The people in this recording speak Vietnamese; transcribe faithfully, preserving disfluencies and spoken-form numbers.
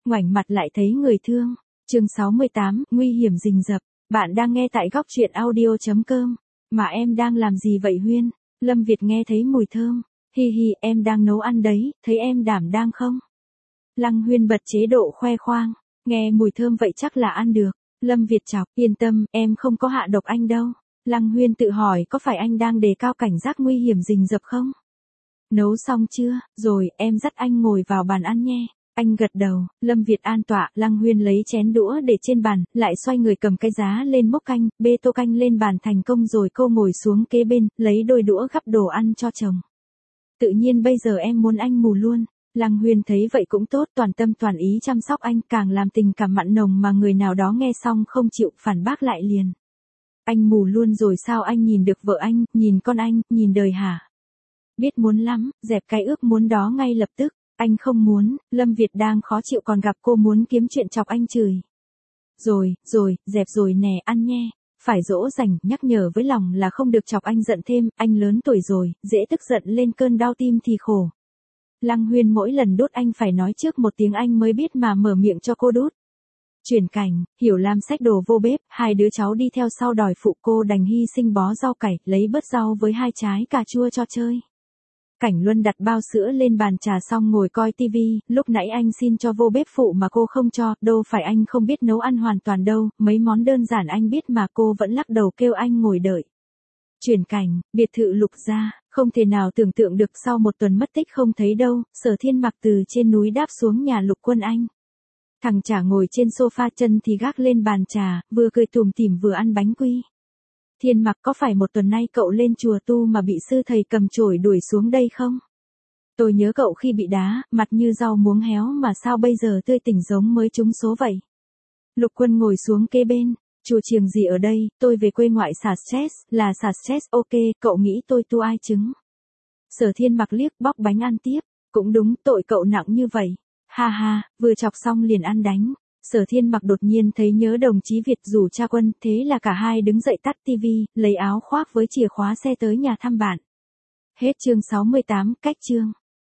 ngoảnh mặt lại thấy người thương. Chương sáu mươi tám, nguy hiểm rình rập. Bạn đang nghe tại góc truyện audio chấm com. Mà em đang làm gì vậy Huyên? Lâm Việt nghe thấy mùi thơm. Hi hi, em đang nấu ăn đấy, thấy em đảm đang không? Lăng Huyên bật chế độ khoe khoang. Nghe mùi thơm vậy chắc là ăn được. Lâm Việt chọc, yên tâm, em không có hạ độc anh đâu. Lăng Huyên tự hỏi có phải anh đang đề cao cảnh giác nguy hiểm rình rập không? Nấu xong chưa? Rồi, em dắt anh ngồi vào bàn ăn nhé. Anh gật đầu, Lâm Việt an tọa, Lăng Huyên lấy chén đũa để trên bàn, lại xoay người cầm cái giá lên múc canh, bê tô canh lên bàn thành công rồi cô ngồi xuống kế bên, lấy đôi đũa gắp đồ ăn cho chồng. Tự nhiên bây giờ em muốn anh mù luôn. Lăng Huyên thấy vậy cũng tốt, toàn tâm toàn ý chăm sóc anh, càng làm tình cảm mặn nồng mà người nào đó nghe xong không chịu phản bác lại liền. Anh mù luôn rồi sao anh nhìn được vợ anh, nhìn con anh, nhìn đời hả? Biết muốn lắm, dẹp cái ước muốn đó ngay lập tức. Anh không muốn, Lâm Việt đang khó chịu còn gặp cô muốn kiếm chuyện chọc anh chửi. Rồi, rồi, dẹp rồi nè, ăn nhé. Phải dỗ dành, nhắc nhở với lòng là không được chọc anh giận thêm, anh lớn tuổi rồi, dễ tức giận lên cơn đau tim thì khổ. Lăng Huyên mỗi lần đút anh phải nói trước một tiếng anh mới biết mà mở miệng cho cô đút. Chuyển cảnh, Hiểu Lam xách đồ vô bếp, hai đứa cháu đi theo sau đòi phụ cô đành hy sinh bó rau cải, lấy bớt rau với hai trái cà chua cho chơi. Cảnh Luân đặt bao sữa lên bàn trà xong ngồi coi tivi, lúc nãy anh xin cho vô bếp phụ mà cô không cho, đâu phải anh không biết nấu ăn hoàn toàn đâu, mấy món đơn giản anh biết mà cô vẫn lắc đầu kêu anh ngồi đợi. Chuyển cảnh, biệt thự Lục gia, không thể nào tưởng tượng được sau một tuần mất tích không thấy đâu, Sở Thiên Mặc từ trên núi đáp xuống nhà Lục Quân Anh. Thằng Chả ngồi trên sofa chân thì gác lên bàn trà, vừa cười tủm tỉm vừa ăn bánh quy. Thiên Mặc có phải một tuần nay cậu lên chùa tu mà bị sư thầy cầm chổi đuổi xuống đây không? Tôi nhớ cậu khi bị đá, mặt như rau muống héo mà sao bây giờ tươi tỉnh giống mới trúng số vậy? Lục Quân ngồi xuống kế bên, chùa chiềng gì ở đây, tôi về quê ngoại xả stress, là xả stress ok, cậu nghĩ tôi tu ai chứng? Sở Thiên Mặc liếc bóc bánh ăn tiếp, cũng đúng tội cậu nặng như vậy. Ha ha, vừa chọc xong liền ăn đánh. Sở Thiên Mặc đột nhiên thấy nhớ đồng chí Việt rủ cha Quân, thế là cả hai đứng dậy tắt tivi, lấy áo khoác với chìa khóa xe tới nhà thăm bạn. Hết chương sáu mươi tám, cách chương.